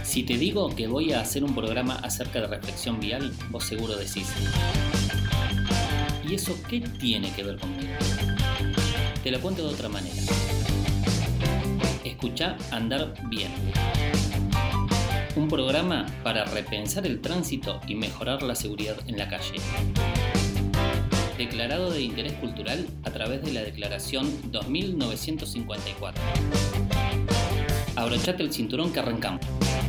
Si te digo que voy a hacer un programa acerca de reflexión vial, vos seguro decís: ¿y eso qué tiene que ver conmigo? Te lo cuento de otra manera. Escuchá Andar Bien. Un programa para repensar el tránsito y mejorar la seguridad en la calle. Declarado de interés cultural a través de la Declaración 2954. Abrochate el cinturón que arrancamos.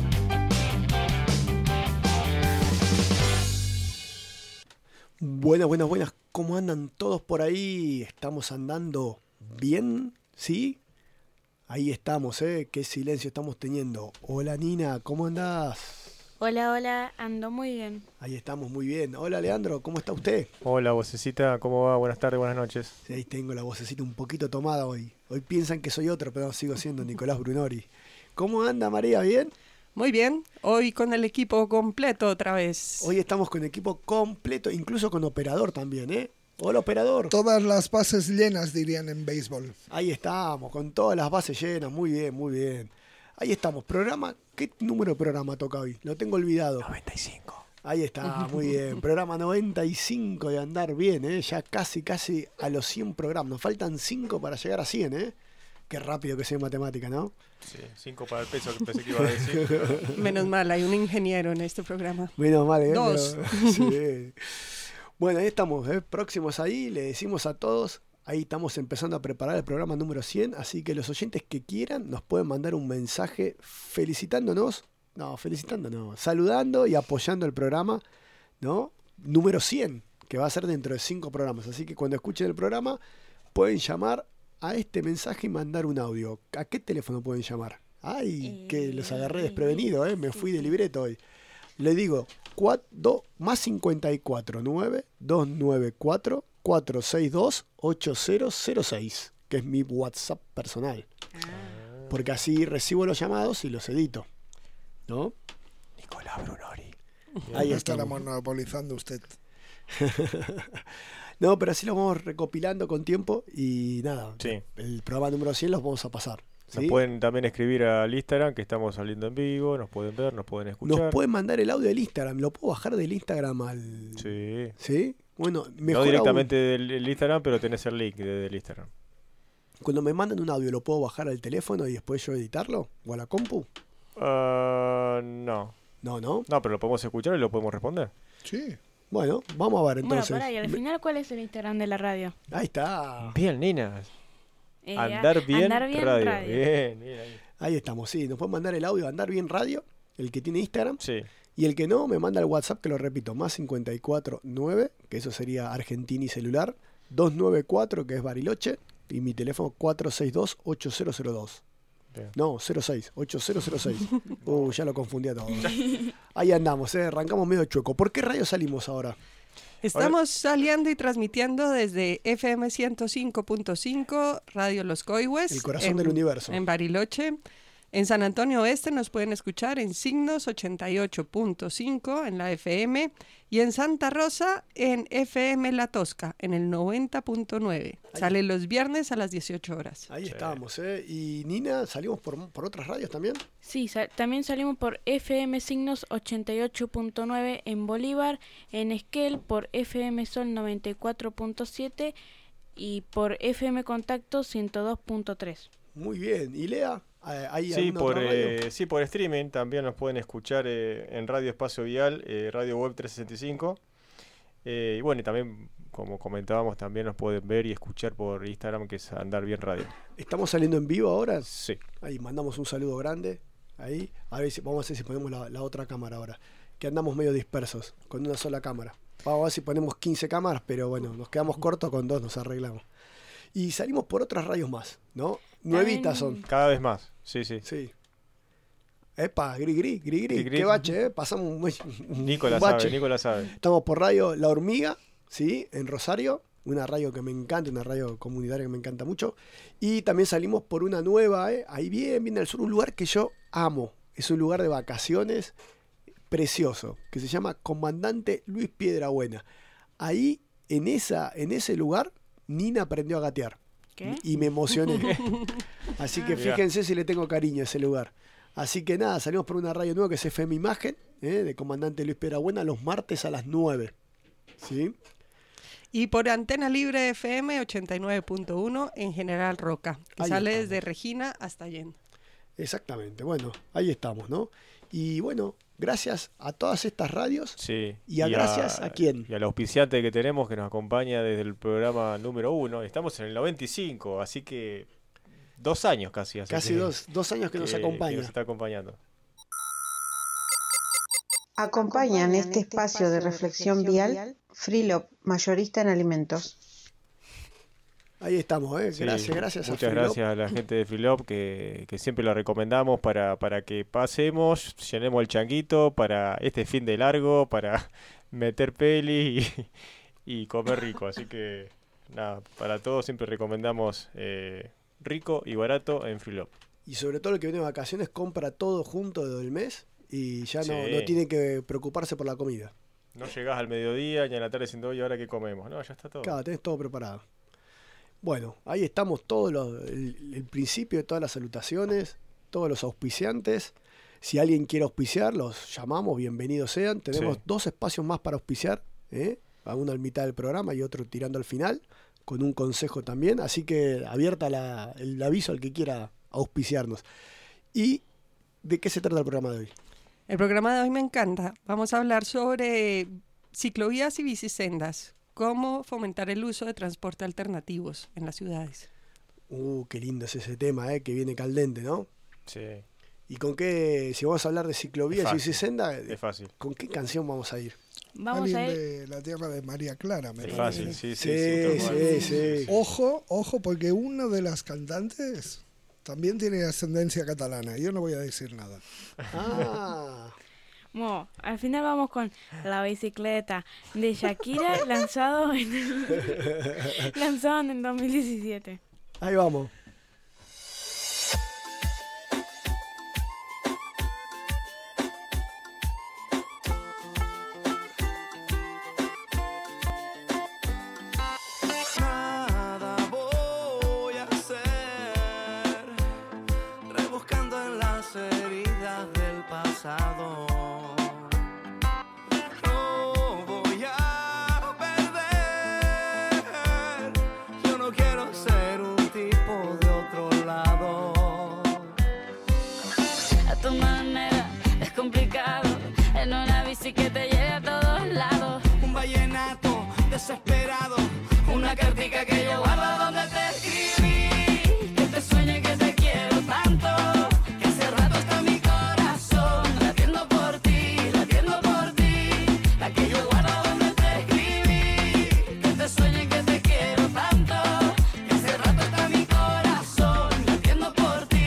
Buenas. ¿Cómo andan todos por ahí? ¿Estamos andando bien? ¿Sí? Ahí estamos, ¿eh? Qué silencio estamos teniendo. Hola Nina, ¿cómo andás? Hola, ando muy bien. Ahí estamos, muy bien. Hola Leandro, ¿cómo está usted? Hola, vocecita, ¿cómo va? Buenas tardes, buenas noches. Sí, ahí tengo la vocecita un poquito tomada hoy. Hoy piensan que soy otro, pero sigo siendo Nicolás Brunori. ¿Cómo anda María? ¿Bien? Muy bien, hoy con el equipo completo otra vez. Hoy estamos con equipo completo, incluso con operador también, ¿eh? Hola operador. Todas las bases llenas, dirían en béisbol. Ahí estamos, con todas las bases llenas, muy bien. Ahí estamos, programa, ¿qué número de programa toca hoy? Lo tengo olvidado. 95. Ahí está, muy bien. Programa 95 de Andar Bien, ¿eh? Ya casi a los 100 programas. Nos faltan 5 para llegar a 100, ¿eh? Qué rápido que sea en matemática, ¿no? Sí, 5 para el peso que pensé que iba a decir. Menos mal, hay un ingeniero en este programa. Menos mal, ¿eh? 2. Sí. Bueno, ahí estamos, próximos ahí. Le decimos a todos, ahí estamos empezando a preparar el programa número 100. Así que los oyentes que quieran nos pueden mandar un mensaje felicitándonos. No, saludando y apoyando el programa, ¿no? Número 100, que va a ser dentro de 5 programas. Así que cuando escuchen el programa pueden llamar a este mensaje y mandar un audio. ¿A qué teléfono pueden llamar? Ay, que los agarré desprevenido, me fui de libreto hoy. Le digo, más 54 9 294 462 8006, que es mi WhatsApp personal. Porque así recibo los llamados y los edito, ¿no? Nicolás Brunori. Ahí No está estará monopolizando usted. No, pero así lo vamos recopilando con tiempo y nada, Sí. El programa número 100 los vamos a pasar. ¿Sí? Nos pueden también escribir al Instagram, que estamos saliendo en vivo, nos pueden ver, nos pueden escuchar. Nos pueden mandar el audio del Instagram, lo puedo bajar del Instagram al... Sí. ¿Sí? Bueno, mejor No directamente aún, del Instagram, pero tenés el link del Instagram. cuando me mandan un audio, ¿lo puedo bajar al teléfono y después yo editarlo? ¿O a la compu? No. No. No, pero lo podemos escuchar y lo podemos responder. Sí. Bueno, vamos a ver entonces. Bueno, pará, y al final, ¿cuál es el Instagram de la radio? Ahí está. Bien, Nina. Andar bien radio. Bien. Ahí estamos, sí. Nos pueden mandar el audio Andar Bien Radio, el que tiene Instagram. Sí. Y el que no, me manda el WhatsApp, que lo repito, más 54 9, que eso sería Argentina y celular, 294, que es Bariloche, y mi teléfono 462 8002. Bien. No, 06, 8006. Ya lo confundí a todo. Ahí andamos, arrancamos medio chueco. ¿Por qué radio salimos ahora? Estamos saliendo y transmitiendo desde FM 105.5, Radio Los Coihues. El corazón del universo. En Bariloche. En San Antonio Oeste nos pueden escuchar en Signos 88.5 en la FM y en Santa Rosa en FM La Tosca en el 90.9. Sale los viernes a las 18 horas. Ahí estamos, Y Nina, ¿salimos por otras radios también? Sí, también salimos por FM Signos 88.9 en Bolívar, en Esquel por FM Sol 94.7 y por FM Contacto 102.3. Muy bien. ¿Y Lea? Sí, por streaming también nos pueden escuchar en Radio Espacio Vial, Radio Web 365. Y bueno, y también, como comentábamos, también nos pueden ver y escuchar por Instagram, que es Andar Bien Radio. ¿Estamos saliendo en vivo ahora? Sí. Ahí mandamos un saludo grande. Ahí. A ver vamos a ver si ponemos la otra cámara ahora. Que andamos medio dispersos, con una sola cámara. Vamos a ver si ponemos 15 cámaras, pero bueno, nos quedamos cortos, con 2 nos arreglamos. Y salimos por otras radios más, ¿no? Nuevitas son. Cada vez más, sí. Sí. Epa, gri. Qué bache, pasamos un Nicolás sabe. Estamos por Radio La Hormiga, ¿sí? En Rosario, una radio que me encanta, una radio comunitaria que me encanta mucho. Y también salimos por una nueva, ahí bien al sur, un lugar que yo amo. Es un lugar de vacaciones precioso, que se llama Comandante Luis Piedrabuena. Ahí, en ese lugar, Nina aprendió a gatear. ¿Qué? Y me emocioné. Así que fíjense si le tengo cariño a ese lugar. Así que nada, salimos por una radio nueva que es FM Imagen, de Comandante Luis Piedrabuena, los martes a las 9. ¿Sí? Y por Antena Libre FM 89.1 en General Roca, que sale desde Regina hasta Allende. Exactamente, bueno, ahí estamos, ¿no? Y bueno, gracias a todas estas radios. Sí. Gracias a quién. Y al auspiciante que tenemos que nos acompaña desde el programa número 1. Estamos en el 95, así que 2 años casi. Casi dos años que nos acompaña. Que nos está acompañando. Acompañan este espacio de reflexión vial Freelop, mayorista en alimentos. Ahí estamos, Sí, gracias a muchas gracias a la gente de Freelop que siempre lo recomendamos para que pasemos, llenemos el changuito para este fin de largo, para meter peli y comer rico. Así que nada, para todos siempre recomendamos rico y barato en Freelop. Y sobre todo el que viene de vacaciones compra todo junto del mes y ya no Sí. tiene que preocuparse por la comida. No llegás al mediodía ni a la tarde diciendo, oye, ¿ahora qué comemos? No, ya está todo. Claro, tenés todo preparado. Bueno, ahí estamos el principio de todas las salutaciones, todos los auspiciantes. Si alguien quiere auspiciar, los llamamos, bienvenidos sean. Tenemos 2 espacios más para auspiciar, uno al mitad del programa y otro tirando al final, con un consejo también. Así que abierta el aviso al que quiera auspiciarnos. ¿Y de qué se trata el programa de hoy? El programa de hoy me encanta. Vamos a hablar sobre ciclovías y bicisendas. Cómo fomentar el uso de transporte alternativos en las ciudades. Qué lindo es ese tema, que viene caldente, ¿no? Sí. ¿Y con qué, si vamos a hablar de ciclovías y bicicenda, es fácil. ¿Con qué canción vamos a ir? Vamos a ir de la tierra de María Clara. Es fácil, sí. Sí. Ojo, porque una de las cantantes también tiene ascendencia catalana. Yo no voy a decir nada. Bueno, al final vamos con La bicicleta de Shakira, lanzado en el 2017. Ahí vamos. Nada voy a hacer, rebuscando en las heridas del pasado. No voy a perder, yo no quiero ser un tipo de otro lado. A tu manera es complicado, en una bici que te lleve a todos lados. Un vallenato desesperado, una cartica que yo guardo donde te escribí, que te sueño y que te quiero tanto, que hace rato está mi corazón latiendo por ti, la que yo guardo donde te escribí, que te sueño y que te quiero tanto, que hace rato está mi corazón latiendo por ti.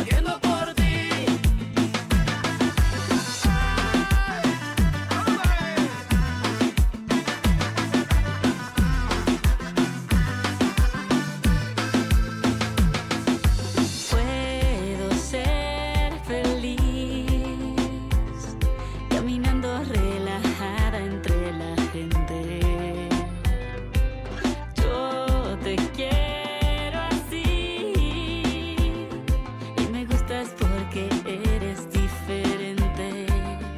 Puedo ser feliz, caminando relajada entre la gente. Yo te quiero así, y me gustas porque eres diferente.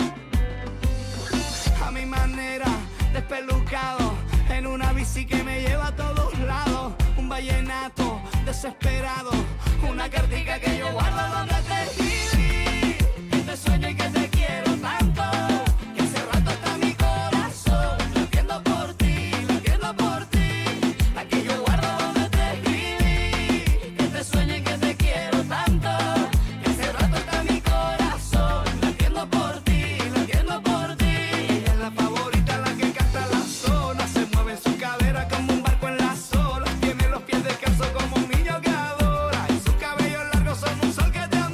A mi manera, despelucado, en una bici que me lleva a todos lados. Un vallenato desesperado, una cartica que yo guardo donde te escribí, que te sueño y que te quiero tanto, que hace rato está mi corazón latiendo por ti, la que yo guardo donde te escribí, que te sueño y que te quiero tanto, que hace rato está mi corazón latiendo por ti. Ella es la favorita, la que canta la zona, se mueve en su cadera como un barco en las olas, tiene los pies descalzos como un niño que adora, y sus cabellos largos son un sol que te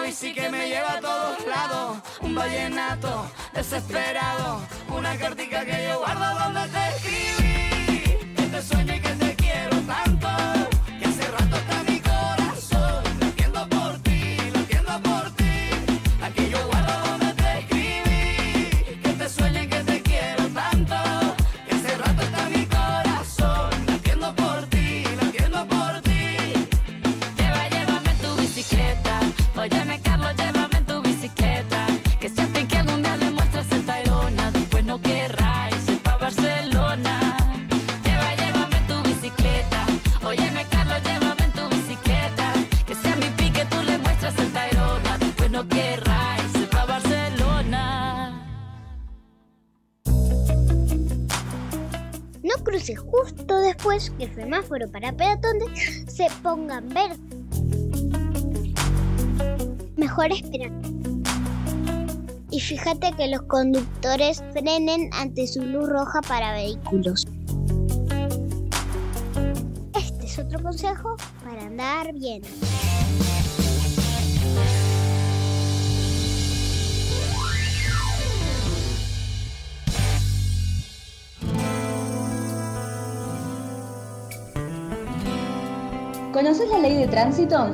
bici que me lleva a todos lados. Un vallenato desesperado, una cartica que yo guardo donde te escribí. Que te sueño y que te quiero tanto, que hace rato está mi corazón latiendo por ti, latiendo por ti. La que yo guardo donde te escribí. Que te sueño y que te quiero tanto, que hace rato está mi corazón latiendo por ti, latiendo por ti. Llévame en tu bicicleta. Óyeme, Carlos, llévame en tu bicicleta. Que si a ti que algún día le muestras el Tayrona, después no querrás irse pa' Barcelona. Llévame en tu bicicleta. Óyeme, Carlos, llévame en tu bicicleta. Que si a mi pique tú le muestras el Tayrona, después no querrás irse pa' Barcelona. No cruces justo después que el semáforo para peatones se ponga en verde. Mejor esperar. Y fíjate que los conductores frenen ante su luz roja para vehículos. Este es otro consejo para andar bien. ¿Conoces la ley de tránsito?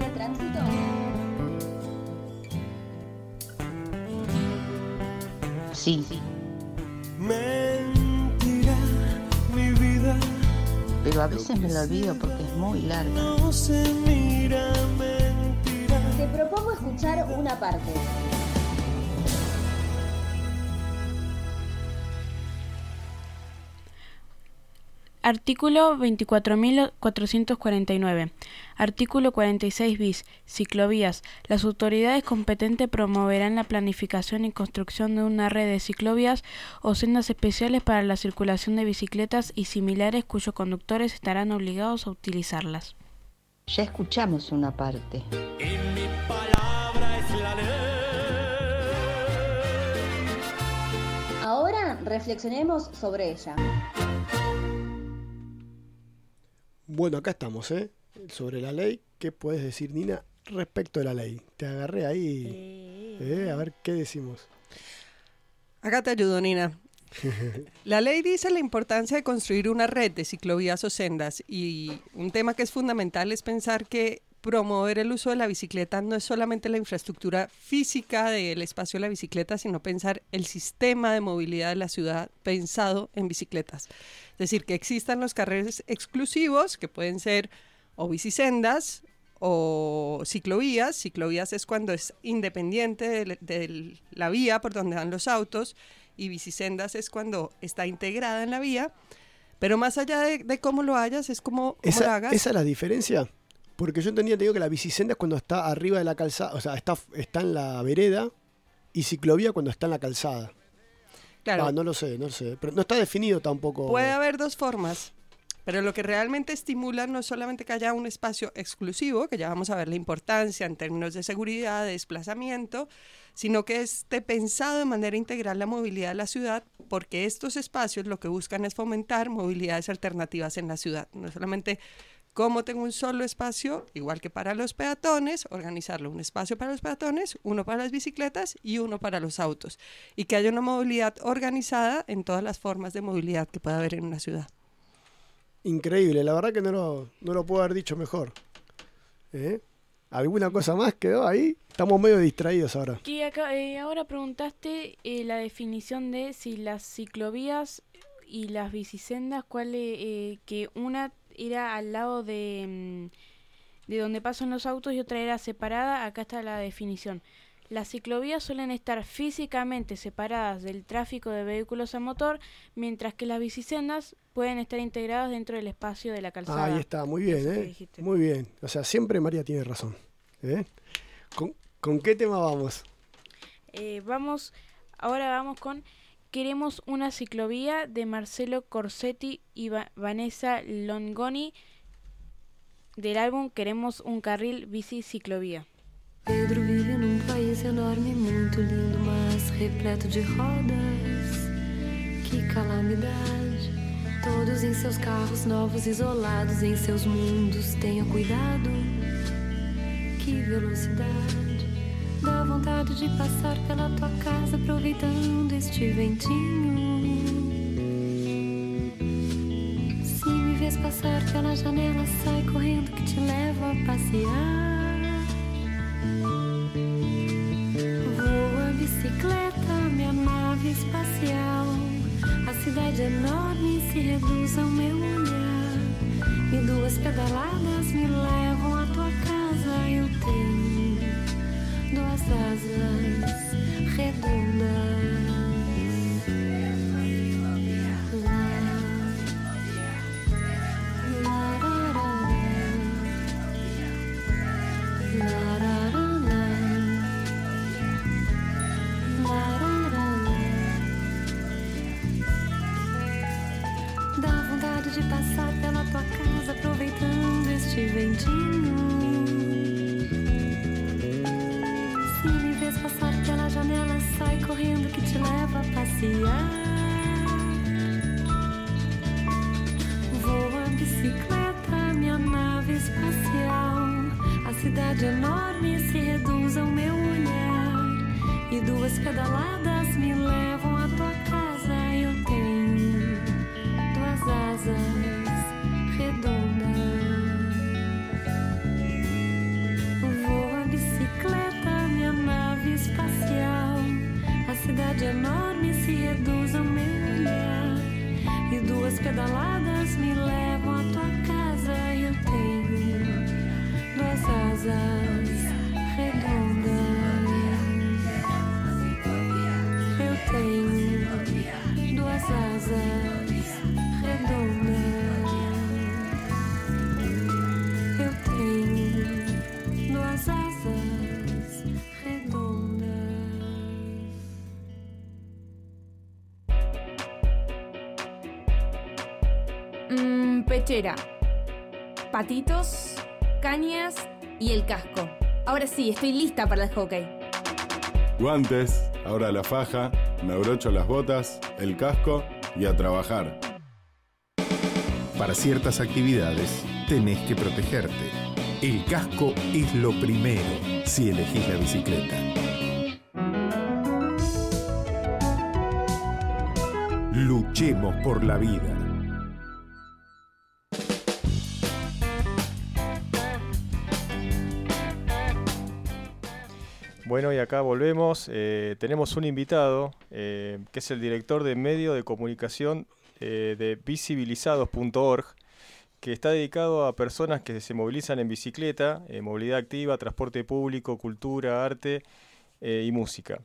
Sí. Mentira, mi vida. Pero a veces me lo olvido porque es muy larga. No se mira, mentira. Te propongo escuchar una parte. Artículo 24.449. Artículo 46 bis. Ciclovías. Las autoridades competentes promoverán la planificación y construcción de una red de ciclovías o sendas especiales para la circulación de bicicletas y similares cuyos conductores estarán obligados a utilizarlas. Ya escuchamos una parte. Y mi palabra es la ley. Ahora reflexionemos sobre ella. Bueno, acá estamos, sobre la ley. ¿Qué puedes decir, Nina, respecto de la ley? Te agarré ahí. A ver, ¿qué decimos? Acá te ayudo, Nina. La ley dice la importancia de construir una red de ciclovías o sendas, y un tema que es fundamental es pensar que promover el uso de la bicicleta no es solamente la infraestructura física del espacio de la bicicleta, sino pensar el sistema de movilidad de la ciudad pensado en bicicletas. Es decir, que existan los carriles exclusivos, que pueden ser o bicisendas o ciclovías. Ciclovías es cuando es independiente de la vía por donde van los autos, y bicisendas es cuando está integrada en la vía. Pero más allá de cómo lo hayas, es cómo lo hagas. ¿Esa es la diferencia? Porque yo te digo que la bicisenda es cuando está arriba de la calzada, o sea, está en la vereda, y ciclovía cuando está en la calzada. Claro. No lo sé, pero no está definido tampoco. Puede haber dos formas, pero lo que realmente estimula no es solamente que haya un espacio exclusivo, que ya vamos a ver la importancia en términos de seguridad, de desplazamiento, sino que esté pensado de manera integral la movilidad de la ciudad, porque estos espacios lo que buscan es fomentar movilidades alternativas en la ciudad. No solamente cómo tengo un solo espacio, igual que para los peatones, organizarlo, un espacio para los peatones, uno para las bicicletas y uno para los autos, y que haya una movilidad organizada en todas las formas de movilidad que pueda haber en una ciudad. Increíble, la verdad que no lo puedo haber dicho mejor. ¿Alguna cosa más quedó ahí? Estamos medio distraídos ahora. Sí, ahora preguntaste la definición de si las ciclovías y las bicisendas, que una era al lado de donde pasan los autos y otra era separada. Acá está la definición. Las ciclovías suelen estar físicamente separadas del tráfico de vehículos a motor, mientras que las bicisendas pueden estar integradas dentro del espacio de la calzada. Ahí está, muy bien, muy bien. O sea, siempre María tiene razón. ¿Con qué tema vamos? Ahora vamos con Queremos una ciclovía, de Marcelo Corsetti y Vanessa Longoni, del álbum Queremos un carril bici-ciclovía. Pedro vive num país enorme, muito lindo, mas repleto de rodas. Que calamidade! Todos em seus carros novos, isolados em seus mundos. Tenha cuidado, que velocidade! vontade de passar pela tua casa aproveitando este ventinho. Se me vês passar pela janela, sai correndo que te levo a passear. Voa a bicicleta, minha nave espacial. A cidade enorme se reduz ao meu olhar. E 2 pedaladas me levam à tua casa. Eu tenho 2 asas redondas. Dá vontade de passar pela tua casa aproveitando este ventinho. Se me vês passar pela janela, sai correndo que te leva a passear. Voa a bicicleta, minha nave espacial. A cidade enorme se reduz ao meu olhar. E 2 pedaladas me levam à tua casa. Eu tenho 2 asas redondas. Voa a bicicleta, minha nave espacial. A cidade enorme se reduz ao meu olhar. E 2 pedaladas me levam à tua casa. Eu tenho 2 asas redondas. Eu tenho 2 asas redondas. Eu tenho 2 asas redondas. Pechera, patitos, cañas y el casco. Ahora sí, estoy lista para el hockey. Guantes, ahora la faja, me abrocho las botas, el casco y a trabajar. Para ciertas actividades tenés que protegerte. El casco es lo primero si elegís la bicicleta. Luchemos por la vida. Bueno, y acá volvemos. Tenemos un invitado que es el director de medio de comunicación de visibilizados.org, que está dedicado a personas que se movilizan en bicicleta, movilidad activa, transporte público, cultura, arte y música.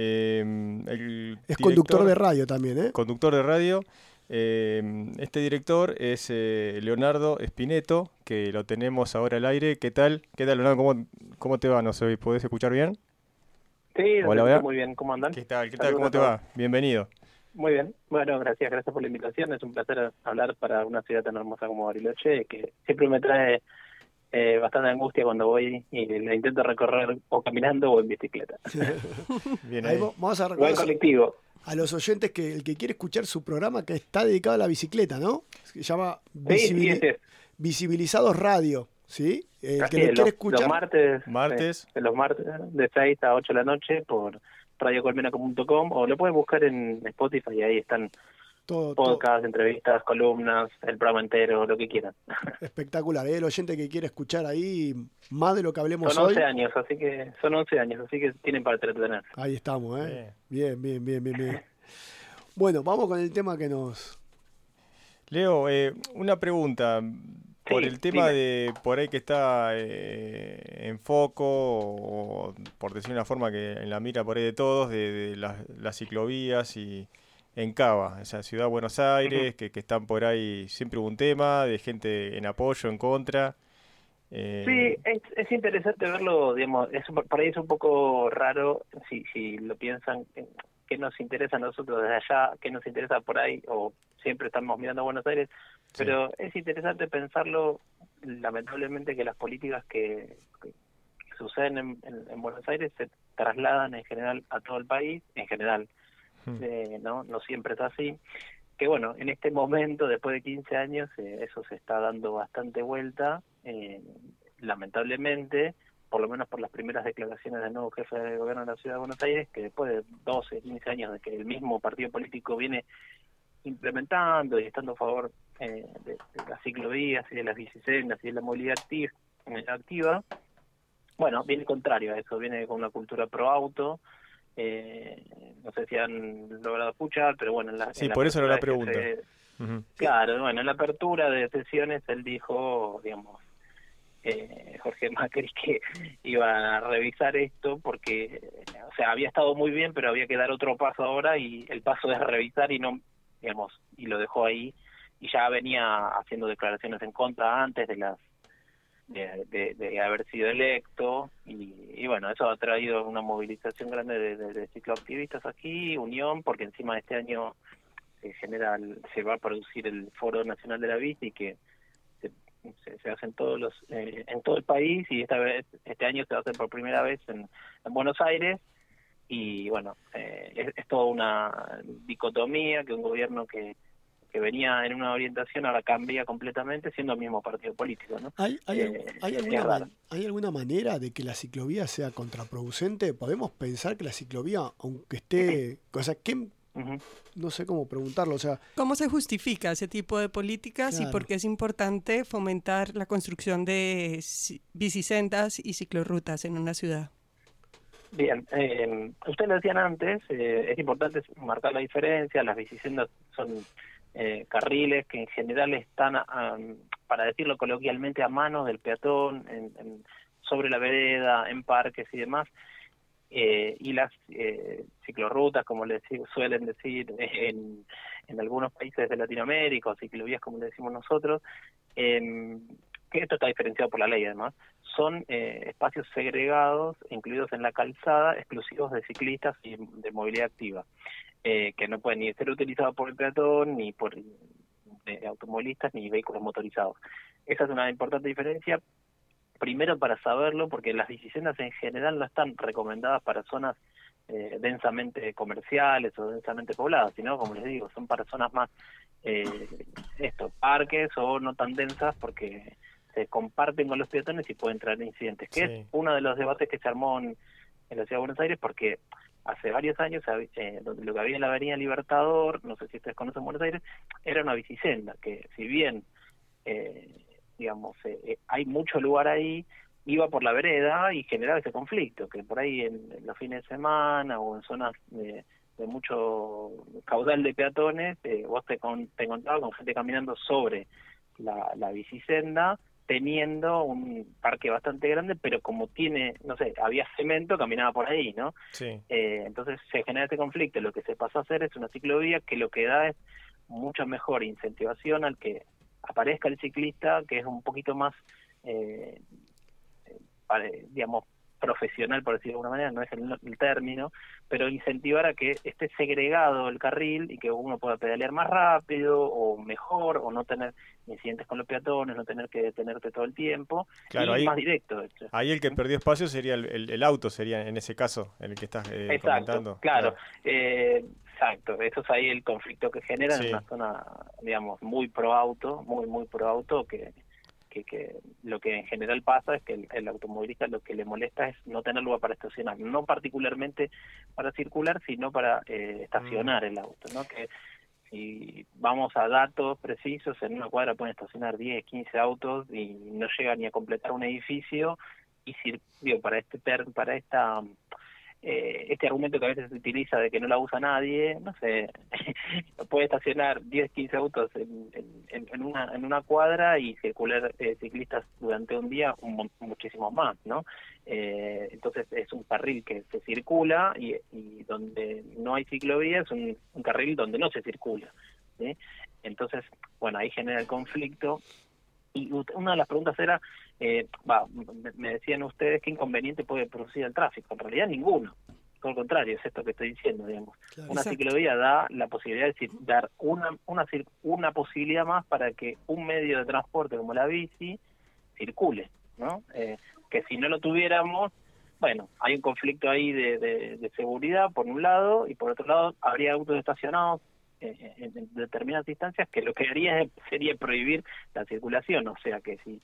Es conductor de radio también, ¿eh? Conductor de radio. Este director es Leonardo Espineto, que lo tenemos ahora al aire. ¿Qué tal? ¿Qué tal, Leonardo? ¿Cómo te va? No sé, ¿podés escuchar bien? Sí, hola, muy bien. ¿Cómo andan? ¿Qué tal? ¿Cómo te va? Bienvenido. Muy bien. Bueno, gracias por la invitación. Es un placer hablar para una ciudad tan hermosa como Bariloche, que siempre me trae bastante angustia cuando voy y la intento recorrer o caminando o en bicicleta. Bien, ahí vamos a recordar colectivo. A los oyentes que el que quiere escuchar su programa, que está dedicado a la bicicleta, ¿no? Se llama Visibilizados Radio, ¿sí? El que lo quiere escuchar. Los martes de 6 a 8 de la noche por radiocolmena.com, o lo pueden buscar en Spotify y ahí están podcasts, entrevistas, columnas, el programa entero, lo que quieran. Espectacular, el oyente que quiere escuchar ahí más de lo que hablemos son 11 hoy. años, son 11 años, así que tienen para entretener. Ahí estamos, ¿eh? Bien. Bueno, vamos con el tema que nos... Leo, una pregunta. Por el tema de por ahí que está en foco, o por decir una forma que en la mira por ahí de todos, de las ciclovías y en Cava, esa ciudad de Buenos Aires, que están por ahí, siempre hubo un tema de gente en apoyo, en contra. Sí, es interesante verlo, digamos, por ahí es un poco raro si lo piensan, qué nos interesa a nosotros desde allá, qué nos interesa por ahí, o siempre estamos mirando a Buenos Aires, pero es interesante pensarlo, lamentablemente, que las políticas que suceden en Buenos Aires se trasladan en general a todo el país, en general, no siempre es así, que bueno, en este momento, después de 15 años, eso se está dando bastante vuelta, lamentablemente, por lo menos por las primeras declaraciones del nuevo jefe de gobierno de la Ciudad de Buenos Aires, que después de 12, 15 años de que el mismo partido político viene implementando y estando a favor de las ciclovías y de las bicisendas y de la movilidad activa, bueno, viene contrario a eso, viene con una cultura pro auto. No sé si han logrado escuchar, pero bueno, sí, por eso era la pregunta. Claro, bueno, en la apertura de sesiones él dijo, digamos, Jorge Macri, que iba a revisar esto porque, o sea, había estado muy bien, pero había que dar otro paso ahora, y el paso es revisar y no, digamos, y lo dejó ahí, y ya venía haciendo declaraciones en contra antes de las de haber sido electo, y bueno, eso ha traído una movilización grande de cicloactivistas aquí, unión, porque encima de este año se va a producir el Foro Nacional de la Bici, que se hace en en todo el país, y este año se va a hacer por primera vez en Buenos Aires, y bueno, es toda una dicotomía, que un gobierno que venía en una orientación ahora cambia completamente siendo el mismo partido político, ¿no? ¿Hay alguna manera de que la ciclovía sea contraproducente? ¿Podemos pensar que la ciclovía, aunque esté... O sea, no sé cómo preguntarlo, o sea... ¿Cómo se justifica ese tipo de políticas, claro, y por qué es importante fomentar la construcción de bicisendas y ciclorrutas en una ciudad? Bien, ustedes lo decían antes, es importante marcar la diferencia. Las bicisendas son carriles que en general están, para decirlo coloquialmente, a manos del peatón, sobre la vereda, en parques y demás, y las ciclorrutas, como les suelen decir en algunos países de Latinoamérica, o ciclovías como le decimos nosotros, que esto está diferenciado por la ley además, son espacios segregados, incluidos en la calzada, exclusivos de ciclistas y de movilidad activa, que no pueden ni ser utilizados por el peatón, ni por automovilistas, ni vehículos motorizados. Esa es una importante diferencia, primero para saberlo, porque las bicisendas en general no están recomendadas para zonas densamente comerciales o densamente pobladas, sino, como les digo, son para zonas más, parques o no tan densas, porque se comparten con los peatones y pueden traer incidentes, que es uno de los debates que se armó en la Ciudad de Buenos Aires, porque hace varios años lo que había en la Avenida Libertador, no sé si ustedes conocen Buenos Aires, era una bicisenda, que si bien hay mucho lugar ahí, iba por la vereda y generaba ese conflicto, que por ahí en los fines de semana o en zonas de mucho caudal de peatones, vos te encontrabas con gente caminando sobre la bicisenda, teniendo un parque bastante grande, pero como había cemento, caminaba por ahí, ¿no? Sí. Entonces se genera este conflicto. Lo que se pasó a hacer es una ciclovía que lo que da es mucha mejor incentivación al que aparezca el ciclista, que es un poquito más, profesional, por decirlo de alguna manera, no es el término, pero incentivar a que esté segregado el carril y que uno pueda pedalear más rápido o mejor, o no tener incidentes con los peatones, no tener que detenerte todo el tiempo, claro, y ahí, más directo. Ahí el que perdió espacio sería el auto, sería en ese caso, en el que estás comentando. Claro. Exacto, eso es ahí el conflicto que genera en una zona, muy pro auto, muy pro auto, que lo que en general pasa es que el automovilista lo que le molesta es no tener lugar para estacionar, no particularmente para circular, sino para estacionar el auto, ¿no? Que si vamos a datos precisos, en una cuadra pueden estacionar 10, 15 autos y no llegan ni a completar un edificio, y para este argumento que a veces se utiliza de que no la usa nadie, no sé, puede estacionar 10, 15 autos en una cuadra y circular ciclistas durante un día muchísimos más, ¿no? Entonces es un carril que se circula, y donde no hay ciclovía es un carril donde no se circula, ¿sí? Entonces, bueno, ahí genera el conflicto. Y una de las preguntas era, me decían ustedes, ¿qué inconveniente puede producir el tráfico? En realidad ninguno. Por el contrario, es esto que estoy diciendo, digamos. Claro, una ciclovía da la posibilidad de dar una posibilidad más para que un medio de transporte como la bici circule, ¿no? Que si no lo tuviéramos, bueno, hay un conflicto ahí de seguridad por un lado, y por otro lado habría autos estacionados en determinadas instancias que lo que haría sería prohibir la circulación. O sea que si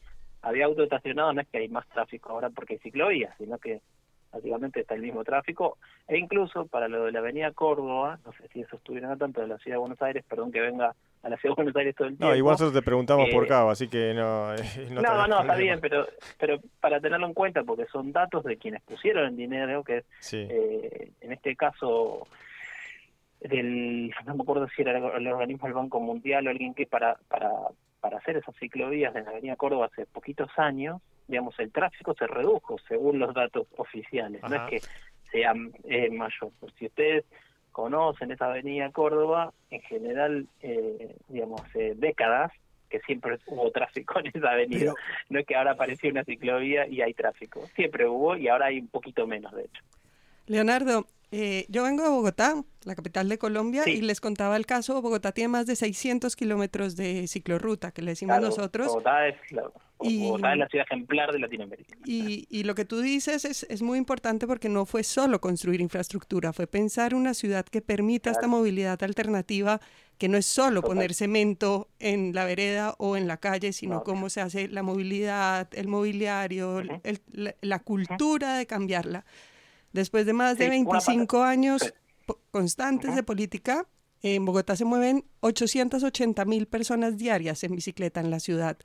había autos estacionados, no es que hay más tráfico ahora porque hay ciclovías, sino que básicamente está el mismo tráfico, e incluso para lo de la avenida Córdoba, no sé si eso estuviera tanto de la ciudad de Buenos Aires, perdón que venga a la ciudad de Buenos Aires todo el tiempo. No, igual nosotros te preguntamos por Cava, así que no está bien, pero para tenerlo en cuenta, porque son datos de quienes pusieron el dinero, que sí. En este caso no me acuerdo si era el organismo del Banco Mundial o alguien que para hacer esas ciclovías de la avenida Córdoba hace poquitos años, digamos, el tráfico se redujo según los datos oficiales. Ajá. No es que sea mayor. Si ustedes conocen esa avenida Córdoba, en general, digamos, hace décadas que siempre hubo tráfico en esa avenida. Pero, no es que ahora apareció una ciclovía y hay tráfico. Siempre hubo y ahora hay un poquito menos, de hecho. Leonardo, yo vengo de Bogotá, la capital de Colombia, Sí. y les contaba el caso. Bogotá tiene más de 600 kilómetros de ciclorruta, que le decimos Claro, nosotros. Bogotá es la ciudad ejemplar de Latinoamérica. Y lo que tú dices es muy importante porque no fue solo construir infraestructura, fue pensar una ciudad que permita esta movilidad alternativa, que no es solo poner cemento en la vereda o en la calle, sino cómo se hace la movilidad, el mobiliario, la cultura de cambiarla. Después de más de 25 años constantes de política, en Bogotá se mueven 880.000 personas diarias en bicicleta en la ciudad.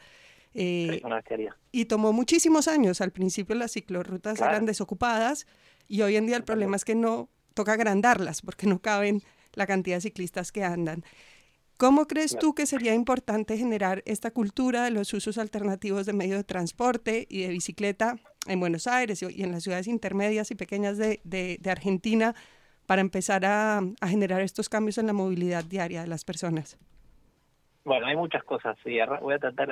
Y tomó muchísimos años. Al principio las ciclorrutas eran desocupadas y hoy en día el problema es que no toca agrandarlas porque no caben la cantidad de ciclistas que andan. ¿Cómo crees tú que sería importante generar esta cultura de los usos alternativos de medio de transporte y de bicicleta en Buenos Aires y en las ciudades intermedias y pequeñas de Argentina para empezar a generar estos cambios en la movilidad diaria de las personas? Bueno, hay muchas cosas, sí. Voy a tratar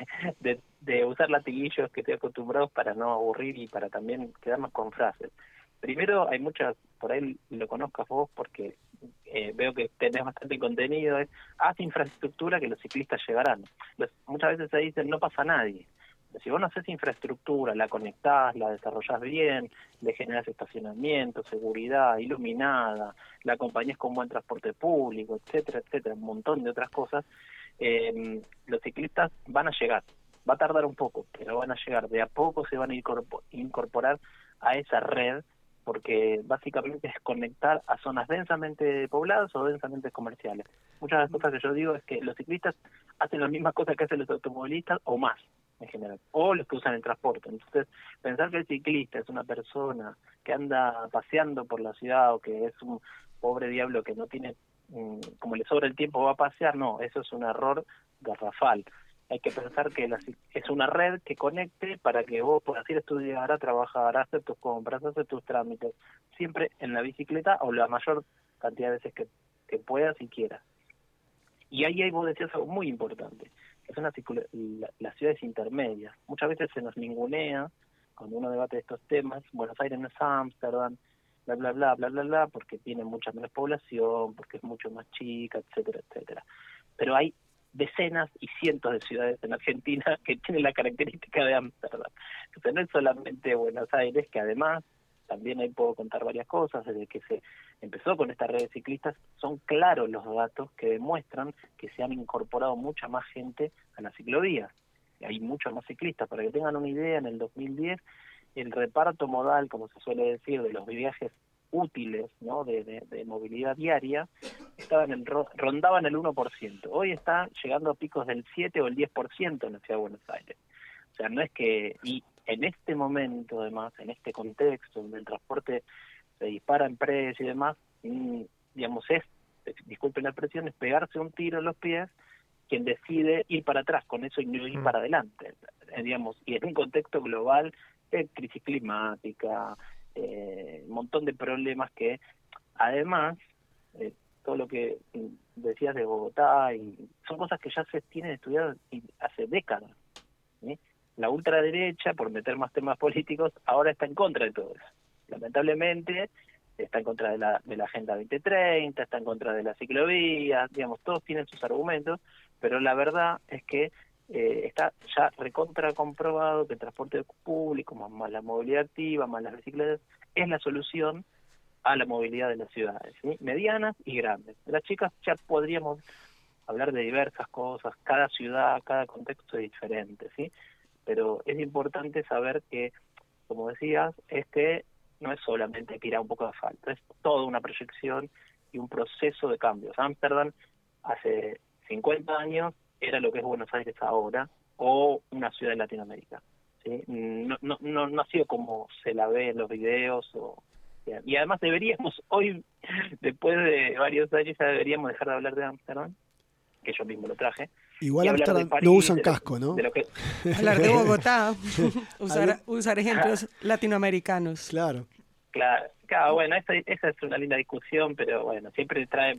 de usar latiguillos que estoy acostumbrado para no aburrir y para también quedarnos con frases. Primero, hay muchas, por ahí lo conozcas vos porque veo que tenés bastante contenido, haz infraestructura que los ciclistas llegarán. Muchas veces se dicen, no pasa nadie. Si vos no haces infraestructura, la conectás, la desarrollás bien, le generás estacionamiento, seguridad, iluminada, la acompañás con buen transporte público, etcétera, etcétera, un montón de otras cosas, los ciclistas van a llegar. Va a tardar un poco, pero van a llegar. De a poco se van a incorporar a esa red, porque básicamente es conectar a zonas densamente pobladas o densamente comerciales. Muchas de las cosas que yo digo es que los ciclistas hacen las mismas cosas que hacen los automovilistas o más en general, o los que usan el transporte. Entonces, pensar que el ciclista es una persona que anda paseando por la ciudad o que es un pobre diablo que no tiene, como le sobra el tiempo, va a pasear, no, eso es un error garrafal. Hay que pensar que es una red que conecte para que vos puedas ir a estudiar, a trabajar, a hacer tus compras, a hacer tus trámites, siempre en la bicicleta o la mayor cantidad de veces que puedas y quieras. Y ahí vos decías algo muy importante, que son las ciudades intermedias. Muchas veces se nos ningunea cuando uno debate estos temas. Buenos Aires no es Ámsterdam, bla, bla, bla, bla, bla, bla, porque tiene mucha menos población, porque es mucho más chica, etcétera, etcétera. Pero hay decenas y cientos de ciudades en Argentina que tienen la característica de Ámsterdam. Entonces no es solamente Buenos Aires, que además también ahí puedo contar varias cosas. Desde que se empezó con esta red de ciclistas, son claros los datos que demuestran que se han incorporado mucha más gente a las ciclovías. Hay muchos más ciclistas. Para que tengan una idea, en el 2010 el reparto modal, como se suele decir, de los viajes útiles, ¿no?, de movilidad diaria, rondaban el 1%. Hoy está llegando a picos del 7 o el 10% en la ciudad de Buenos Aires. O sea, no es que... Y en este momento, además, en este contexto donde el transporte se dispara en precio y demás, digamos, disculpen la expresión, es pegarse un tiro en los pies quien decide ir para atrás con eso y no ir para adelante, digamos, y en un contexto global de crisis climática, un montón de problemas que, además, todo lo que decías de Bogotá, y son cosas que ya se tienen estudiadas hace décadas, ¿sí? La ultraderecha, por meter más temas políticos, ahora está en contra de todo eso. Lamentablemente, está en contra de la Agenda 2030, está en contra de las ciclovías, digamos, todos tienen sus argumentos, pero la verdad es que está ya recontra comprobado que el transporte público, más la movilidad activa, más las bicicletas, es la solución a la movilidad de las ciudades, ¿sí?, medianas y grandes. De las chicas ya podríamos hablar de diversas cosas, cada ciudad, cada contexto es diferente, ¿sí? pero es importante saber que, como decías, no es solamente tirar un poco de asfalto, es toda una proyección y un proceso de cambios. Ámsterdam hace 50 años era lo que es Buenos Aires ahora, o una ciudad de Latinoamérica, ¿sí? No ha sido como se la ve en los videos, y además deberíamos hoy, después de varios años, ya deberíamos dejar de hablar de Ámsterdam, que yo mismo lo traje. Igual Ámsterdam no usan casco, ¿no? Hablar de Bogotá, usar ejemplos latinoamericanos. Claro, bueno, esa es una linda discusión, pero bueno, siempre trae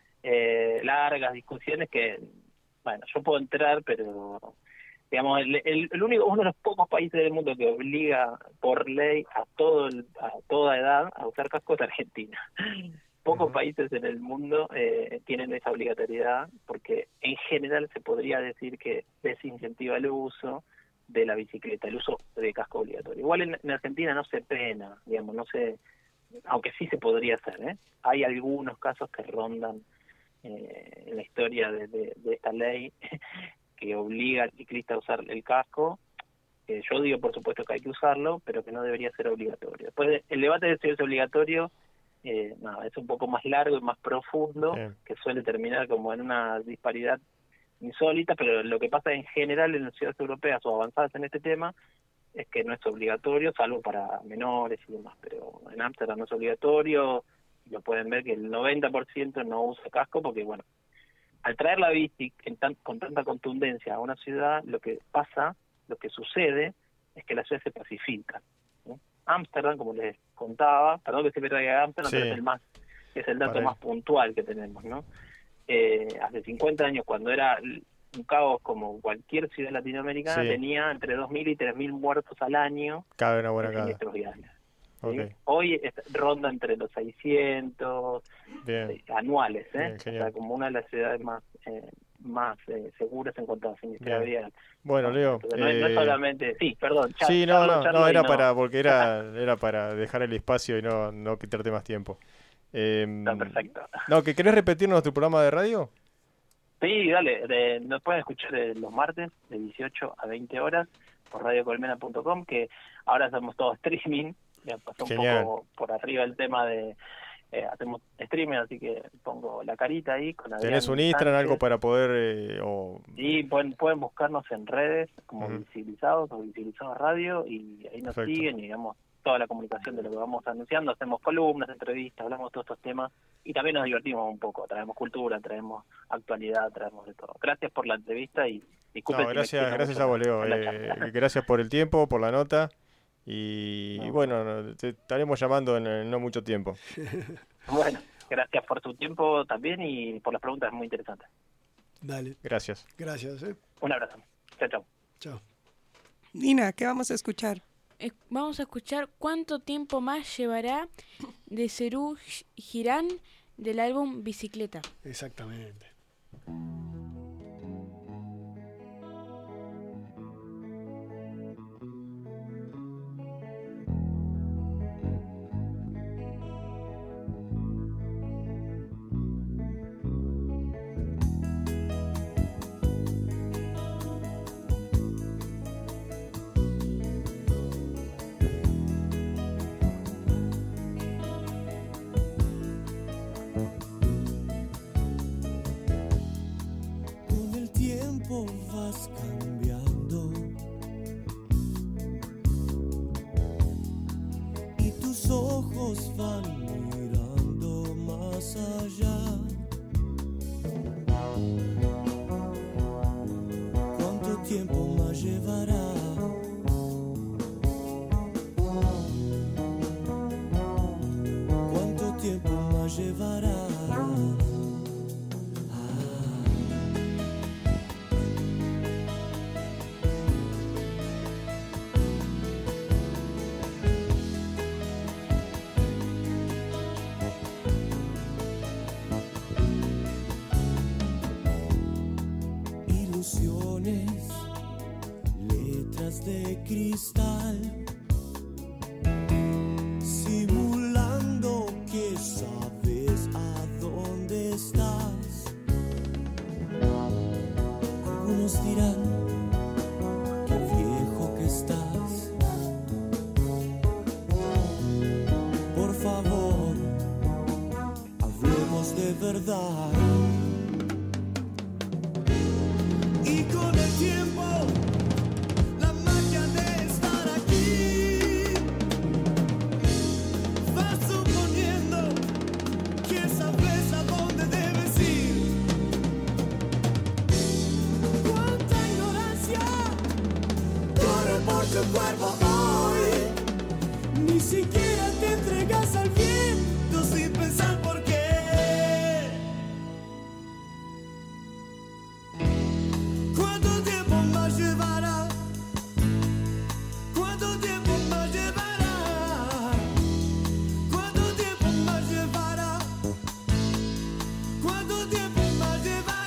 largas discusiones que, bueno, yo puedo entrar, pero digamos, uno de los pocos países del mundo que obliga por ley a toda edad a usar casco es Argentina. Pocos países en el mundo tienen esa obligatoriedad, porque en general se podría decir que desincentiva el uso de la bicicleta, el uso de casco obligatorio. Igual en Argentina no se pena, digamos, aunque sí se podría hacer, Hay algunos casos que rondan en la historia de esta ley que obliga al ciclista a usar el casco. Yo digo, por supuesto, que hay que usarlo, pero que no debería ser obligatorio. Después, el debate de si es obligatorio es un poco más largo y más profundo, que suele terminar como en una disparidad insólita, pero lo que pasa en general en las ciudades europeas o avanzadas en este tema es que no es obligatorio, salvo para menores y demás, pero en Ámsterdam no es obligatorio. Lo pueden ver que el 90% no usa casco porque, bueno, al traer la bici con tanta contundencia a una ciudad, lo que sucede es que la ciudad se pacifica. Ámsterdam, como les contaba, perdón que siempre traiga Ámsterdam, pero es el dato más puntual que tenemos, ¿no? Hace 50 años, cuando era un caos como cualquier ciudad latinoamericana, tenía entre 2.000 y 3.000 muertos al año. Cabe una buena siniestros viales. Okay. Hoy ronda entre los 600 anuales, Bien, o sea, como una de las ciudades más seguras en cuanto a siniestro vial. Bueno, Leo, no es solamente, perdón. Porque era para dejar el espacio y no quitarte más tiempo. Está perfecto. ¿Que querés repetirnos tu programa de radio? Sí, dale, nos pueden escuchar los martes de 18 a 20 horas por radiocolmena.com, que ahora hacemos todo streaming. Ya pasó un poco por arriba el tema de hacemos streaming, así que pongo la carita ahí con Adrián. ¿Tenés un Instagram, algo para poder Sí, pueden buscarnos en redes como Visibilizados o Visibilizados Radio, y ahí nos siguen y digamos toda la comunicación de lo que vamos anunciando. Hacemos columnas, entrevistas, hablamos de todos estos temas y también nos divertimos un poco, traemos cultura, traemos actualidad, traemos de todo. Gracias por la entrevista y disculpen. Gracias a vos, Leo. Gracias por el tiempo, por la nota. Y bueno, te estaremos llamando en no mucho tiempo. Bueno, gracias por tu tiempo también y por las preguntas muy interesantes. Dale. Gracias. Gracias. Un abrazo. Chao. Chao. Nina, ¿qué vamos a escuchar? Vamos a escuchar ¿Cuánto tiempo más llevará? De Serú Girán, del álbum Bicicleta. Exactamente. Vas cambiando y tus ojos van mirando más allá. ¿Cuánto tiempo más llevará? ¿Cuánto tiempo más llevará? Letras de cristal, simulando que sabes a dónde estás. Algunos dirán que viejo tu cuerpo hoy. Ni siquiera te entregas al viento sin pensar por qué. ¿Cuánto tiempo más llevará? ¿Cuánto tiempo más llevará? ¿Cuánto tiempo más llevará? ¿Cuánto tiempo más llevará?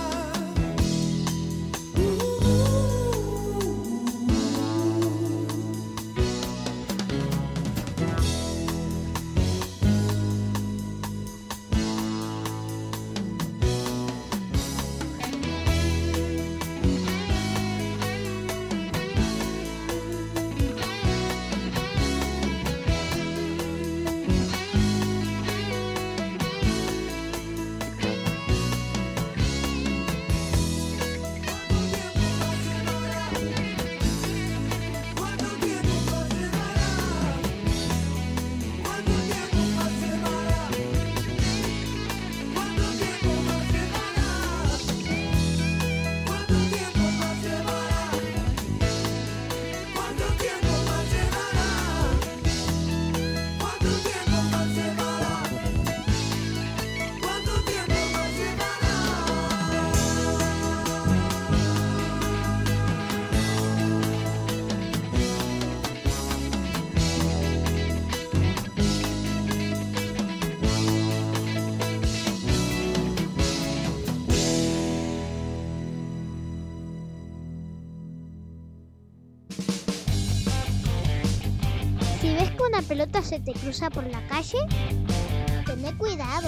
Si ves que una pelota se te cruza por la calle, tené cuidado.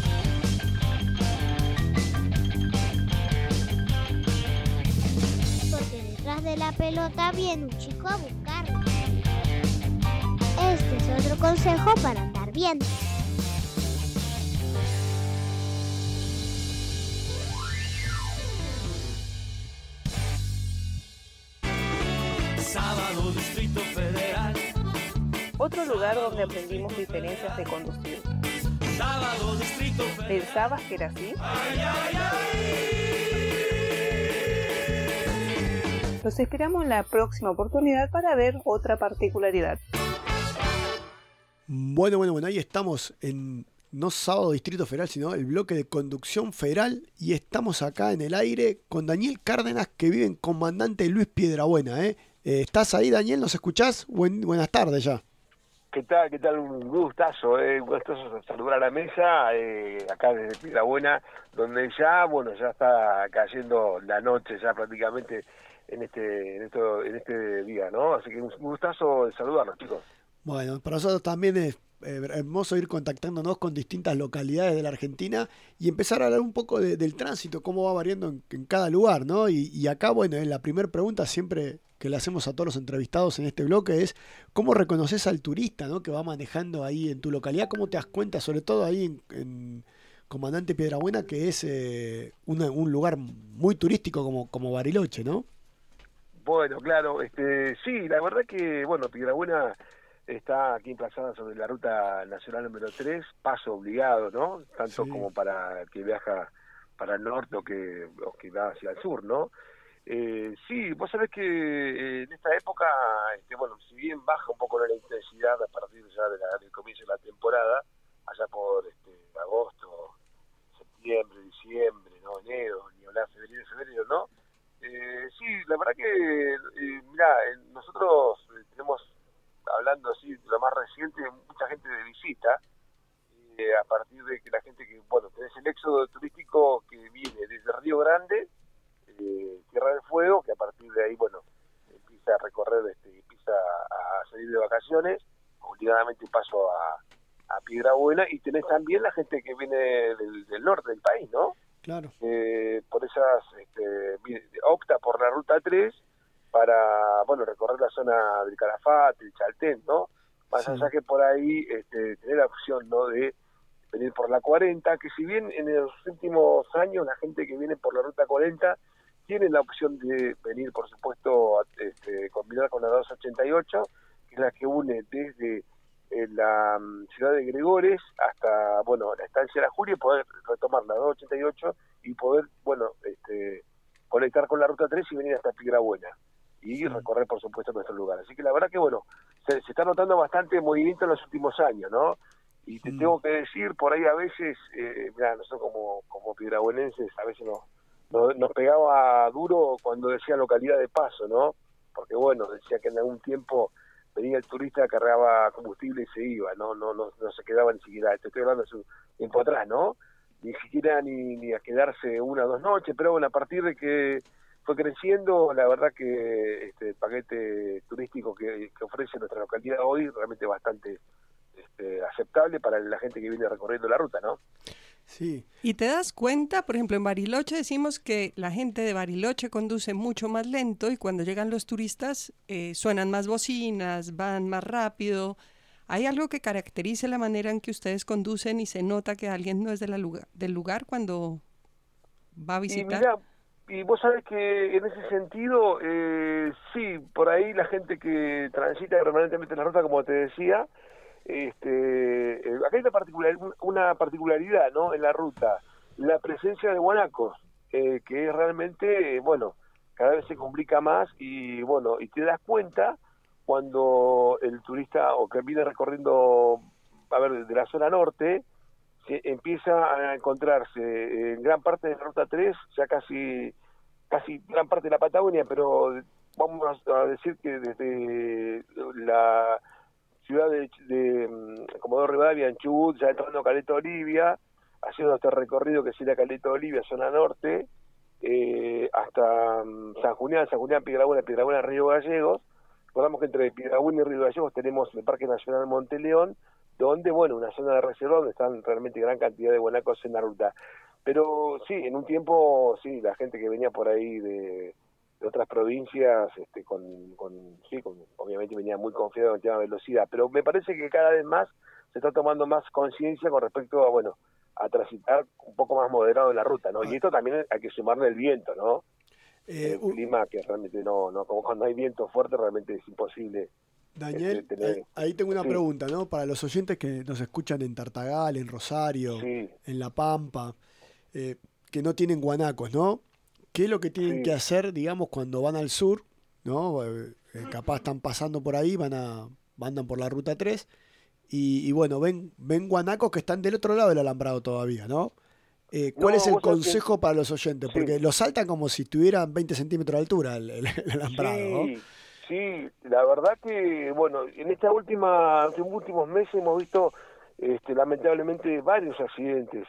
Porque detrás de la pelota viene un chico a buscarla. Este es otro consejo para andar bien. Sábado, Distrito Federal. Otro lugar donde aprendimos diferencias de conducir. Sábado, Distrito Federal. ¿Pensabas que era así? Ay, ay, ay. Los esperamos en la próxima oportunidad para ver otra particularidad. Bueno, ahí estamos en no sábado Distrito Federal, sino el bloque de conducción federal, y estamos acá en el aire con Daniel Cárdenas, que vive en Comandante Luis Piedrabuena. ¿Estás ahí, Daniel? ¿Nos escuchás? Buenas tardes ya. ¿Qué tal? ¿Qué tal? Un gustazo, un gustazo saludar a la mesa, acá desde Piedrabuena, donde ya está cayendo la noche ya prácticamente en este día, ¿no? Así que un gustazo de saludarlos, chicos. Bueno, para nosotros también es hermoso ir contactándonos con distintas localidades de la Argentina y empezar a hablar un poco del tránsito, cómo va variando en cada lugar, ¿no? Y acá, la primera pregunta siempre que le hacemos a todos los entrevistados en este bloque es ¿cómo reconoces al turista, ¿no? que va manejando ahí en tu localidad? ¿Cómo te das cuenta, sobre todo ahí en Comandante Piedrabuena, que es un lugar muy turístico como Bariloche, ¿no? Bueno, claro, sí, la verdad que, Piedrabuena está aquí emplazada sobre la ruta nacional número 3, paso obligado, ¿no? Tanto sí, como para el que viaja para el norte o que va hacia el sur, ¿no? Sí, vos sabés que en esta época, si bien baja un poco la intensidad a partir ya del comienzo de la temporada, allá por agosto, septiembre, diciembre, ¿no? Enero, ni hablar febrero, ¿no? Sí, la verdad que, nosotros tenemos, hablando así de lo más reciente, mucha gente de visita, a partir de que la gente tenés el éxodo turístico que viene desde Río Grande, Tierra del Fuego, que a partir de ahí, empieza a recorrer, empieza a salir de vacaciones, obligadamente paso a Piedrabuena, y tenés también la gente que viene del norte del país, ¿no? Claro. Por esas, opta por la ruta 3 para, recorrer la zona del Calafate, el Chaltén, ¿no? Más allá que por ahí tener la opción, ¿no?, de venir por la 40, que si bien en los últimos años la gente que viene por la ruta 40 tiene la opción de venir, por supuesto, combinar con la 288, que es la que une desde la ciudad de Gregores hasta, la estancia de la Julia, y poder retomar la 288 y poder, conectar con la ruta 3 y venir hasta Piedrabuena. y recorrer, por supuesto, nuestro lugar. Así que la verdad que, bueno, se está notando bastante movimiento en los últimos años, ¿no? Y te tengo que decir, por ahí a veces, mira, nosotros como piedrabuenenses, a veces nos pegaba duro cuando decía localidad de paso, ¿no? Porque, bueno, decía que en algún tiempo venía el turista, cargaba combustible y se iba, no se quedaba ni siquiera, te estoy hablando hace un tiempo atrás, ¿no? Ni siquiera ni a quedarse 1 o 2 noches, pero bueno, a partir de que fue creciendo, la verdad que el paquete turístico que ofrece nuestra localidad hoy realmente bastante aceptable para la gente que viene recorriendo la ruta, ¿no? Sí. Y te das cuenta, por ejemplo, en Bariloche decimos que la gente de Bariloche conduce mucho más lento y cuando llegan los turistas suenan más bocinas, van más rápido. ¿Hay algo que caracterice la manera en que ustedes conducen y se nota que alguien no es del lugar cuando va a visitar? Y vos sabés que en ese sentido, sí, por ahí la gente que transita permanentemente en la ruta, como te decía, acá hay una particularidad, ¿no? En la ruta, la presencia de guanacos, que es realmente, bueno, cada vez se complica más y bueno, y te das cuenta cuando el turista o que viene recorriendo, a ver, de la zona norte, se empieza a encontrarse en gran parte de la ruta 3, ya casi gran parte de la Patagonia, pero vamos a decir que desde la ciudad de Comodoro Rivadavia, en Chubut, ya entrando a Caleta Olivia, haciendo este recorrido que sería Caleta Olivia, zona norte, hasta San Julián, Piedrabuena, Río Gallegos. Recordamos que entre Piedrabuena y Río Gallegos tenemos el Parque Nacional Monte León, donde, bueno, una zona de reserva donde están realmente gran cantidad de guanacos en la ruta. Pero sí, en un tiempo, sí, la gente que venía por ahí de otras provincias, obviamente venía muy confiado en el tema de velocidad, pero me parece que cada vez más se está tomando más conciencia con respecto a, bueno, a transitar un poco más moderado en la ruta, ¿no? Y esto también hay que sumarle el viento, ¿no? El clima que realmente no, como cuando hay viento fuerte realmente es imposible. Daniel, ahí tengo una pregunta, ¿no? Para los oyentes que nos escuchan en Tartagal, en Rosario, en La Pampa, que no tienen guanacos, ¿no? ¿Qué es lo que tienen que hacer, digamos, cuando van al sur, ¿no? Capaz están pasando por ahí, andan por la ruta 3 y bueno, ven guanacos que están del otro lado del alambrado todavía, ¿no? ¿Cuál es el consejo para los oyentes? Porque los saltan como si estuvieran 20 centímetros de altura el alambrado, ¿no? Sí, la verdad que, bueno, en estos últimos meses hemos visto, lamentablemente, varios accidentes,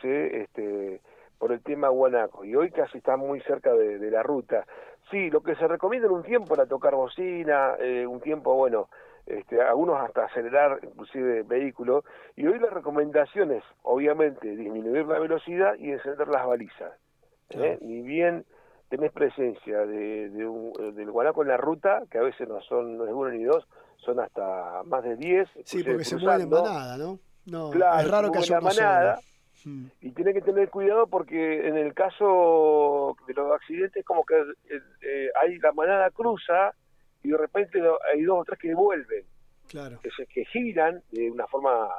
por el tema guanaco, y hoy casi está muy cerca de la ruta. Sí, lo que se recomienda en un tiempo era tocar bocina, un tiempo, bueno, algunos hasta acelerar inclusive vehículos, y hoy la recomendación es, obviamente, disminuir la velocidad y encender las balizas. Ni bien tenés presencia del guanaco en la ruta, que a veces no es uno ni dos, son hasta más de 10. Sí, porque se mueven en manada, ¿no? Claro, es raro que haya una manada. Y tiene que tener cuidado porque en el caso de los accidentes como que hay la manada cruza y de repente hay 2 o 3 que vuelven, claro, que giran de una forma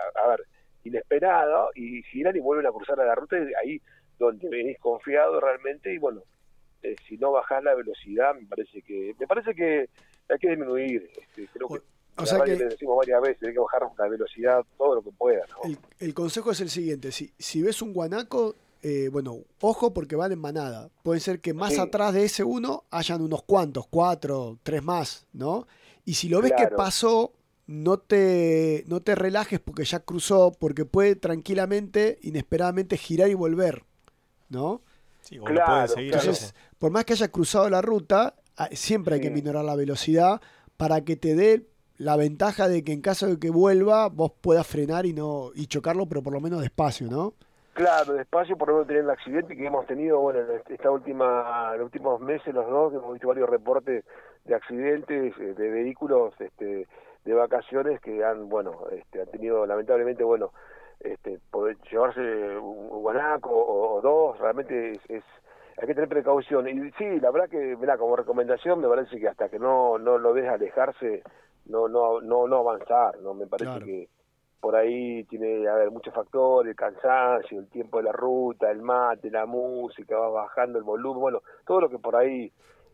inesperada y giran y vuelven a cruzar a la ruta, y ahí donde venís confiado realmente. Y bueno, si no bajás la velocidad, me parece que hay que disminuir, creo que o sea que le decimos varias veces, hay que bajar la velocidad todo lo que pueda, ¿no? El consejo es el siguiente: si ves un guanaco, bueno, ojo, porque van en manada. Puede ser que más atrás de ese uno hayan unos cuantos, 4, 3 más, ¿no? Y si lo ves que pasó, no te relajes porque ya cruzó, porque puede tranquilamente, inesperadamente girar y volver, ¿no? Sí, o lo pueden seguir. Entonces, por más que haya cruzado la ruta, siempre hay que minorar la velocidad para que te dé la ventaja de que en caso de que vuelva vos puedas frenar y chocarlo, pero por lo menos despacio, ¿no? Claro, despacio, por lo menos tener el accidente que hemos tenido, bueno, en los últimos meses los dos, hemos visto varios reportes de accidentes de vehículos de vacaciones que han tenido lamentablemente, poder llevarse un guanaco o 2, realmente hay que tener precaución. Y sí, la verdad que, mirá, como recomendación me parece que hasta que no lo ves alejarse, no avanzar, ¿no? Me parece que por ahí tiene muchos factores, el cansancio, el tiempo de la ruta, el mate, la música, va bajando el volumen, bueno, todo lo que por ahí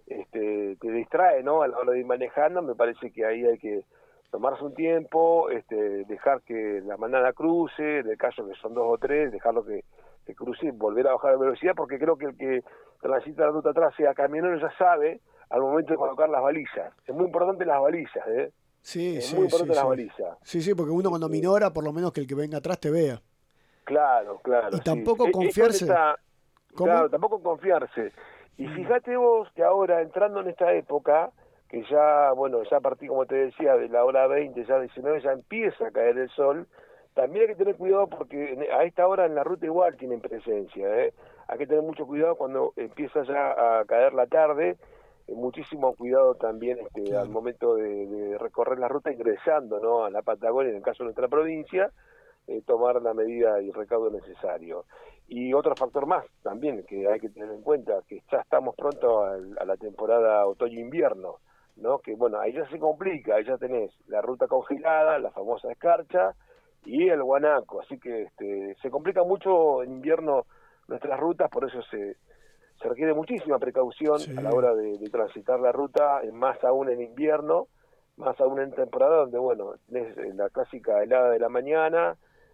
te distrae, ¿no? A la hora de ir manejando, me parece que ahí hay que tomarse un tiempo, dejar que la manada cruce, en el caso que son 2 o 3, dejarlo que cruce y volver a bajar la velocidad, porque creo que el que transita la ruta atrás, sea camionero, ya sabe al momento de colocar las balizas. Es muy importante las balizas, ¿eh? Sí, es sí, muy importante sí, las sí. balizas. Sí, porque uno cuando minora, por lo menos que el que venga atrás te vea. Claro. Y tampoco sí. confiarse. Claro, tampoco confiarse. Y fíjate vos que ahora, entrando en esta época, que ya, bueno, ya a partir, como te decía, de la hora 20, ya 19, ya empieza a caer el sol, también hay que tener cuidado porque a esta hora en la ruta igual tienen presencia, ¿eh? Hay que tener mucho cuidado cuando empieza ya a caer la tarde, muchísimo cuidado también al momento de recorrer la ruta ingresando, ¿no? A la Patagonia, en el caso de nuestra provincia, tomar la medida y el recaudo necesario. Y otro factor más también que hay que tener en cuenta, que ya estamos pronto a la temporada otoño-invierno, ¿no? Que bueno, ahí ya se complica, ahí ya tenés la ruta congelada, la famosa escarcha y el guanaco, así que se complica mucho en invierno nuestras rutas, por eso se requiere muchísima precaución a la hora de transitar la ruta, más aún en invierno, más aún en temporada donde, bueno, tenés la clásica helada de la mañana,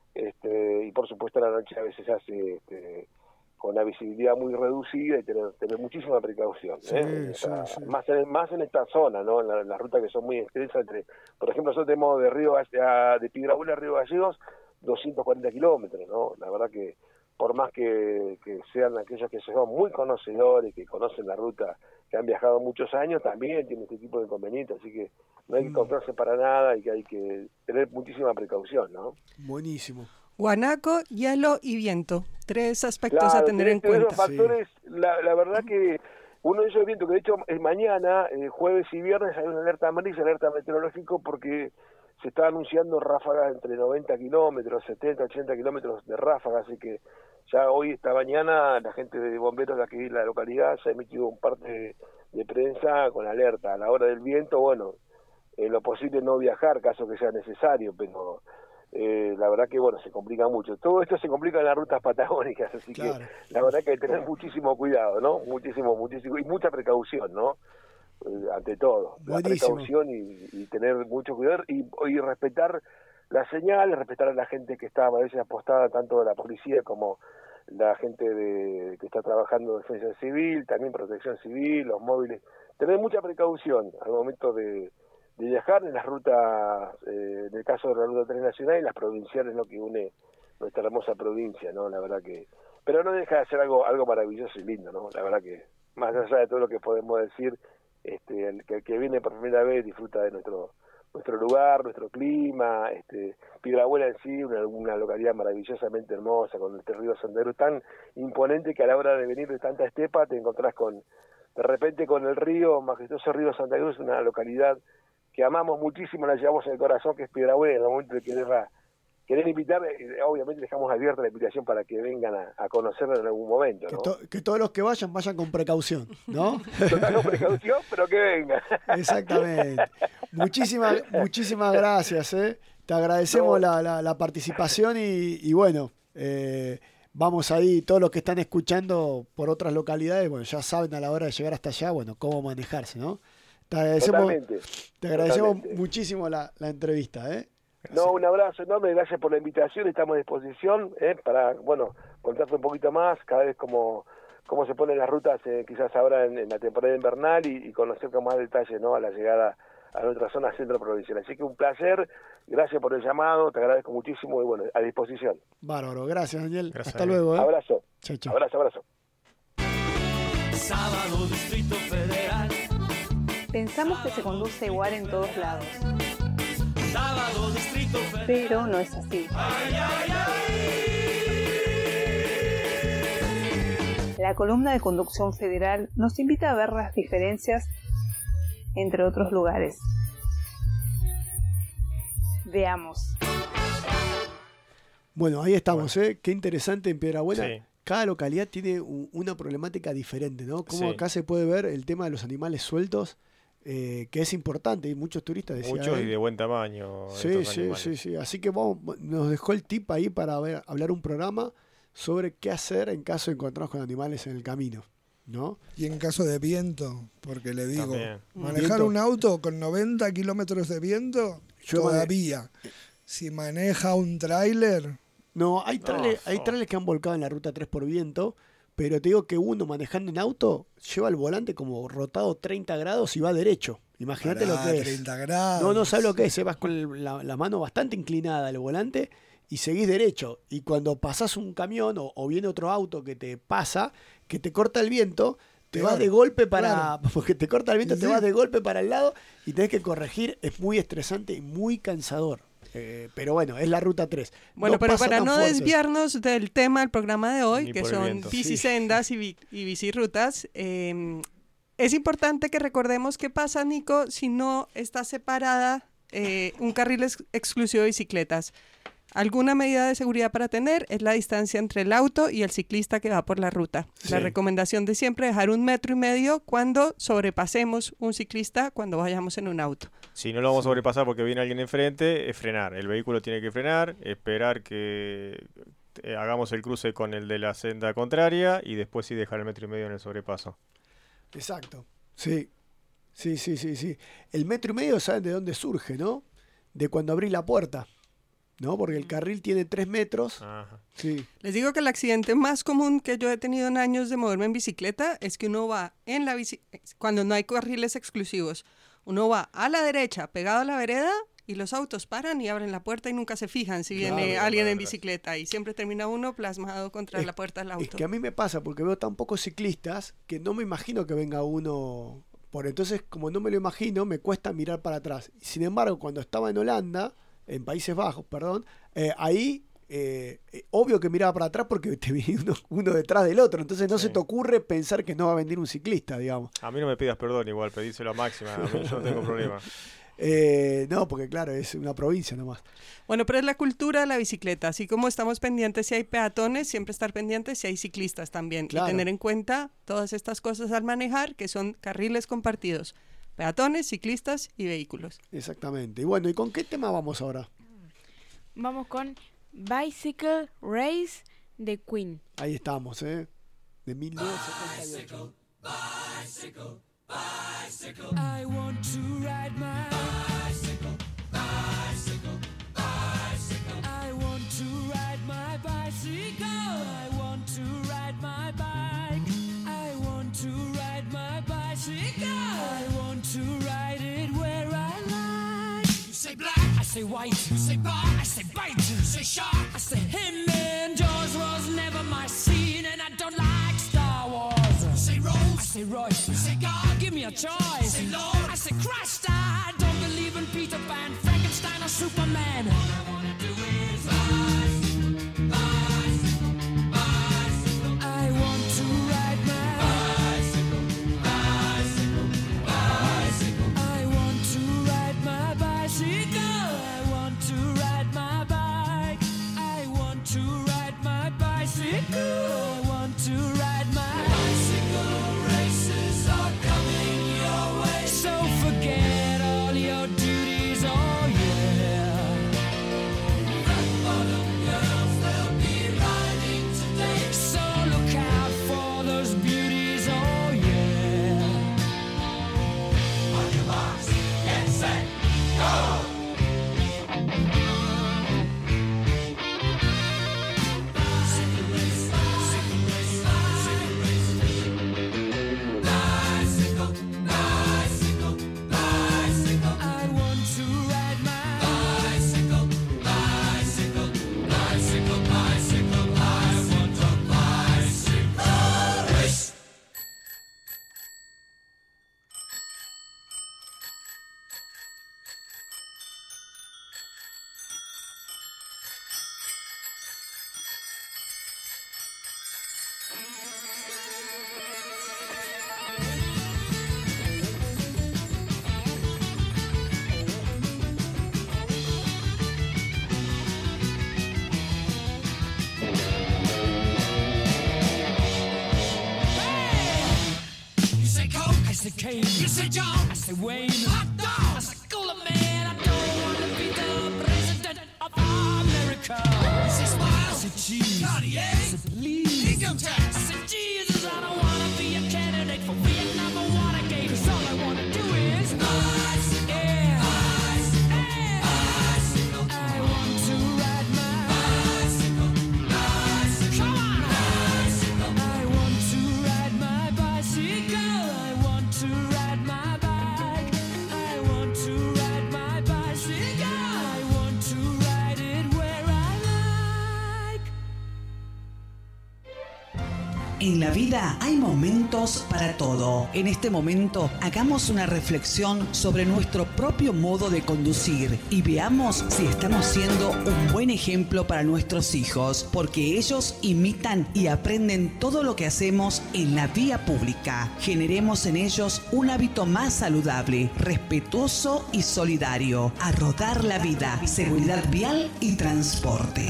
y por supuesto la noche a veces se hace con la visibilidad muy reducida y tener muchísima precaución, Más en esta zona, ¿no? En las rutas que son muy extensas, por ejemplo, nosotros tenemos de Piedrabuena a Río Gallegos 240 kilómetros, ¿no? La verdad que por más que sean aquellos que son muy conocedores, que conocen la ruta, que han viajado muchos años, también tienen este tipo de inconvenientes, así que no hay que confiarse para nada y que hay que tener muchísima precaución, ¿no? Buenísimo. Guanaco, hielo y viento. 3 aspectos a tener en cuenta. Esos factores, la verdad que uno de esos vientos, que de hecho es mañana, jueves y viernes, hay una alerta amarilla, alerta meteorológico, porque se está anunciando ráfagas entre 90 kilómetros, 70, 80 kilómetros de ráfagas, así que ya hoy, esta mañana, la gente de bomberos de aquí en la localidad se ha emitido un parte de prensa con alerta. A la hora del viento, bueno, en lo posible no viajar, caso que sea necesario, pero la verdad que, bueno, se complica mucho. Todo esto se complica en las rutas patagónicas, así que la verdad que hay que tener muchísimo cuidado, ¿no? Muchísimo, y mucha precaución, ¿no? Ante todo, Buenísimo. La precaución y tener mucho cuidado y respetar las señales, respetar a la gente que está a veces apostada, tanto de la policía como la gente que está trabajando en defensa civil, también protección civil, los móviles. Tener mucha precaución al momento de viajar en las rutas, en el caso de la ruta 3 nacional y las provinciales, ¿no? Que une nuestra hermosa provincia, ¿no? La verdad que, pero no deja de ser algo maravilloso y lindo, ¿no? La verdad que, más allá de todo lo que podemos decir, el que viene por primera vez disfruta de nuestro lugar, nuestro clima, Piedrabuena en sí, una localidad maravillosamente hermosa, con este río Sendero tan imponente que a la hora de venir de tanta estepa te encontrás de repente con el majestuoso río Santa Cruz, una localidad que amamos muchísimo, la llevamos en el corazón, que es Piedrabuena. En el momento de querer invitar, obviamente dejamos abierta la invitación para que vengan a conocerla en algún momento, ¿no? Que todos los que vayan con precaución, ¿no? Total, con precaución, pero que vengan. Exactamente. Muchísimas gracias, ¿eh? Te agradecemos la participación y bueno, vamos ahí, todos los que están escuchando por otras localidades, bueno, ya saben a la hora de llegar hasta allá, bueno, cómo manejarse, ¿no? Te agradecemos muchísimo la entrevista, ¿eh? No, un abrazo enorme, gracias por la invitación, estamos a disposición para, bueno, contarte un poquito más, cada vez cómo se ponen las rutas, quizás ahora en la temporada invernal y conocer con más detalle, ¿no? A la llegada a nuestra zona centro provincial. Así que un placer, gracias por el llamado, te agradezco muchísimo y bueno, a disposición. Bárbaro, gracias Daniel, gracias, hasta luego. Abrazo. Chau. Abrazo. Sábado, Distrito Federal. Pensamos que se conduce igual en todos lados. Sábado, Distrito Federal. Pero no es así. La columna de Conducción Federal nos invita a ver las diferencias entre otros lugares. Veamos. Bueno, ahí estamos, ¿eh? Qué interesante en Piedrabuena. Sí. Cada localidad tiene una problemática diferente, ¿no? Como acá se puede ver el tema de los animales sueltos, que es importante, y muchos turistas decían. Muchos y de buen tamaño. Sí. Así que nos dejó el tip ahí para hablar un programa sobre qué hacer en caso de encontrarnos con animales en el camino. ¿no? Y en caso de viento, porque le digo, También. manejar un auto con 90 kilómetros de viento, todavía. Si maneja un tráiler... No, hay trailers que han volcado en la ruta 3 por viento, pero te digo que uno manejando en auto lleva el volante como rotado 30 grados y va derecho. Imagínate lo que es. 30 grados. No sabes lo que es. Vas con la mano bastante inclinada al volante y seguís derecho. Y cuando pasás un camión o viene otro auto que te pasa, que te corta el viento, te vas de golpe para... Porque te corta el viento, te vas de golpe para el lado y tenés que corregir. Es muy estresante y muy cansador. Pero bueno, es la ruta 3. Bueno, pero para no desviarnos del tema del programa de hoy, que son bicisendas y bicirrutas, es importante que recordemos qué pasa, Nico, si no está separada un carril exclusivo de bicicletas. Alguna medida de seguridad para tener es la distancia entre el auto y el ciclista que va por la ruta. Sí. La recomendación de siempre es dejar 1,5 metros cuando sobrepasemos un ciclista cuando vayamos en un auto. Si no lo vamos a sobrepasar porque viene alguien enfrente, es frenar. El vehículo tiene que frenar, esperar que hagamos el cruce con el de la senda contraria y después sí dejar 1,5 metros en el sobrepaso. Exacto. Sí. El 1,5 metros, ¿saben de dónde surge, no? De cuando abrí la puerta. ¿No? Porque el carril tiene 3 metros. Ajá. Sí. Les digo que el accidente más común que yo he tenido en años de moverme en bicicleta es que uno va en la cuando no hay carriles exclusivos, uno va a la derecha, pegado a la vereda, y los autos paran y abren la puerta y nunca se fijan si viene alguien en bicicleta. Y siempre termina uno plasmado contra la puerta del auto. Es que a mí me pasa porque veo tan pocos ciclistas que no me imagino que venga uno. Entonces, como no me lo imagino, me cuesta mirar para atrás. Sin embargo, cuando estaba en Holanda... En Países Bajos, perdón, ahí obvio que miraba para atrás porque te viene uno detrás del otro, entonces no se te ocurre pensar que no va a venir un ciclista, digamos. A mí no me pidas perdón igual, pedíselo a Máxima, a mí yo no tengo problema. No, porque claro, es una provincia nomás. Bueno, pero es la cultura de la bicicleta, así como estamos pendientes si hay peatones, siempre estar pendientes si hay ciclistas también, claro. Y tener en cuenta todas estas cosas al manejar, que son carriles compartidos. Peatones, ciclistas y vehículos. Exactamente. Y bueno, ¿y con qué tema vamos ahora? Vamos con Bicycle Race de Queen. Ahí estamos, de 1978. Bicycle, bicycle. I want to ride my bicycle, bicycle, bicycle. I want to ride my bicycle. I want to ride my bike. I want to ride my bicycle. I want to ride it where I like. You say black, I say white. You say bar, I say bite. You say shark, I say him. And Jaws was never my scene, and I don't like Star Wars. You say Rose, I say Royce. You say God, give me a choice. You say Lord, I say Christ. I don't believe in Peter Pan, Frankenstein, or Superman. All I wanna do is bicycle, bicycle, bicycle. I want to ride my bicycle, bicycle, bicycle. I want to ride my bicycle. I want to ride my bike. I want to ride my bicycle. I want to ride my bicycle. Races are coming your way, so forget all your duties. Oh yeah. Fat bottom girls, they'll be riding today, so look out for those beauties. Oh yeah. On your marks, get set, go. Kane. You say John, I say Wayne. Hot dog, I say cooler man. I don't want to be the president of America. You say smile, I said, cheese. Cartier. I said, please. Income tax. I said, Jesus, I don't wanna be a candidate for Vietnam or Watergate. 'Cause all I wanna do is bicycle, yeah. Bicycle, bicycle. I want to ride my bicycle, bicycle. Come on, bicycle. I want to ride my bicycle. I want to ride my bike. I want to ride my bicycle. I want to ride it where I like. En la vida hay momentos para todo. En este momento, hagamos una reflexión sobre nuestro propio modo de conducir y veamos si estamos siendo un buen ejemplo para nuestros hijos, porque ellos imitan y aprenden todo lo que hacemos en la vía pública. Generemos en ellos un hábito más saludable, respetuoso y solidario. A rodar la vida, seguridad vial y transporte.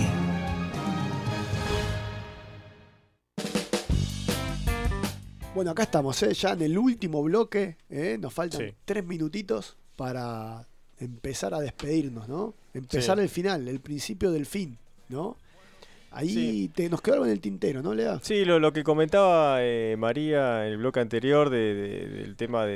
Bueno, acá estamos, ya en el último bloque. Nos faltan 3 minutitos para empezar a despedirnos, ¿no? Empezar el final, el principio del fin, ¿no? Ahí nos quedó algo en el tintero, ¿no, Lea? Sí, lo que comentaba María en el bloque anterior del tema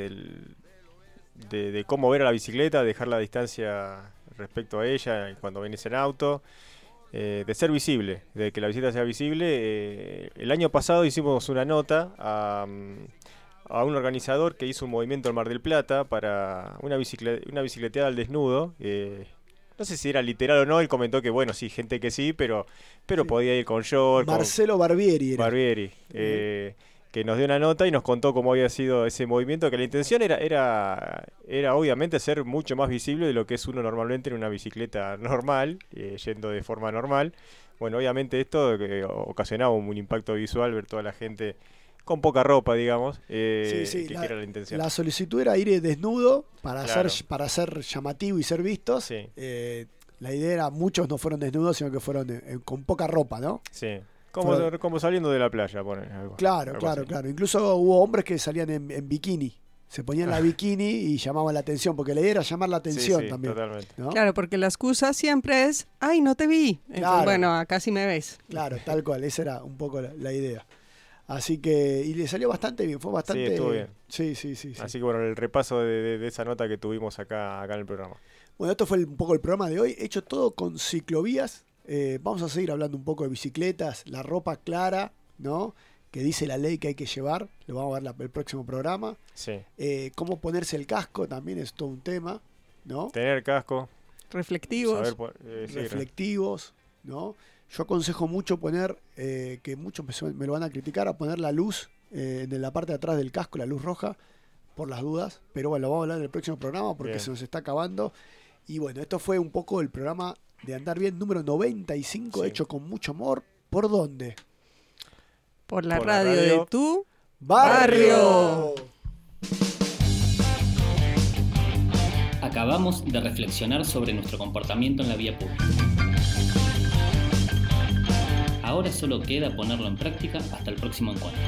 de cómo ver a la bicicleta, dejar la distancia respecto a ella cuando vienes en auto. De ser visible, de que la bicicleta sea visible. El año pasado hicimos una nota a un organizador que hizo un movimiento en Mar del Plata para una bicicleteada al desnudo. No sé si era literal o no, él comentó que bueno, sí, gente que sí, pero podía ir con short. Marcelo Barbieri era. Barbieri, que nos dio una nota y nos contó cómo había sido ese movimiento, que la intención era obviamente ser mucho más visible de lo que es uno normalmente en una bicicleta normal, yendo de forma normal. Bueno, obviamente esto ocasionaba un impacto visual, ver toda la gente con poca ropa, digamos, que era la intención. La solicitud era ir desnudo para ser llamativo y ser vistos. Sí. La idea era, muchos no fueron desnudos, sino que fueron con poca ropa, ¿no? Sí. Como saliendo de la playa, algo. Claro. Incluso hubo hombres que salían en bikini. Se ponían la bikini y llamaban la atención, porque la idea era llamar la atención también. Totalmente. ¿No? Claro, porque la excusa siempre es, ¡ay, no te vi! Entonces, claro. Bueno, acá sí me ves. Claro, tal cual. Esa era un poco la idea. Así que, y le salió bastante bien, fue bastante... Sí, estuvo bien. Sí. Así que bueno, el repaso de esa nota que tuvimos acá en el programa. Bueno, esto fue un poco el programa de hoy, hecho todo con ciclovías. Vamos a seguir hablando un poco de bicicletas, la ropa clara, ¿no? Que dice la ley que hay que llevar, lo vamos a ver el próximo programa. Sí. Cómo ponerse el casco también es todo un tema, ¿no? Tener casco. Reflectivos. Reflectivos, ¿no? Yo aconsejo mucho poner, que muchos me lo van a criticar, a poner la luz en la parte de atrás del casco, la luz roja, por las dudas. Pero bueno, lo vamos a hablar en el próximo programa porque se nos está acabando. Y bueno, esto fue un poco el programa de Andar Bien número 95, hecho con mucho amor. ¿Por dónde? Por la radio de tu barrio. Acabamos de reflexionar sobre nuestro comportamiento en la vía pública. Ahora solo queda ponerlo en práctica hasta el próximo encuentro.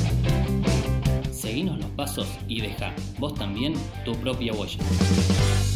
Seguinos los pasos y deja vos también tu propia huella.